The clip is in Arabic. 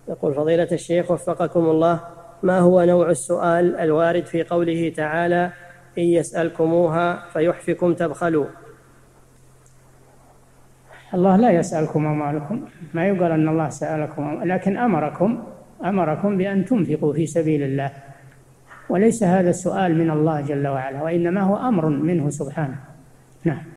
يقول فضيلة الشيخ وفقكم الله، ما هو نوع السؤال الوارد في قوله تعالى إن يسألكموها فيحفكم تبخلوا؟ الله لا يسألكم أموالكم، ما يقال أن الله سألكم، لكن أمركم بأن تنفقوا في سبيل الله، وليس هذا السؤال من الله جل وعلا، وإنما هو أمر منه سبحانه. نعم.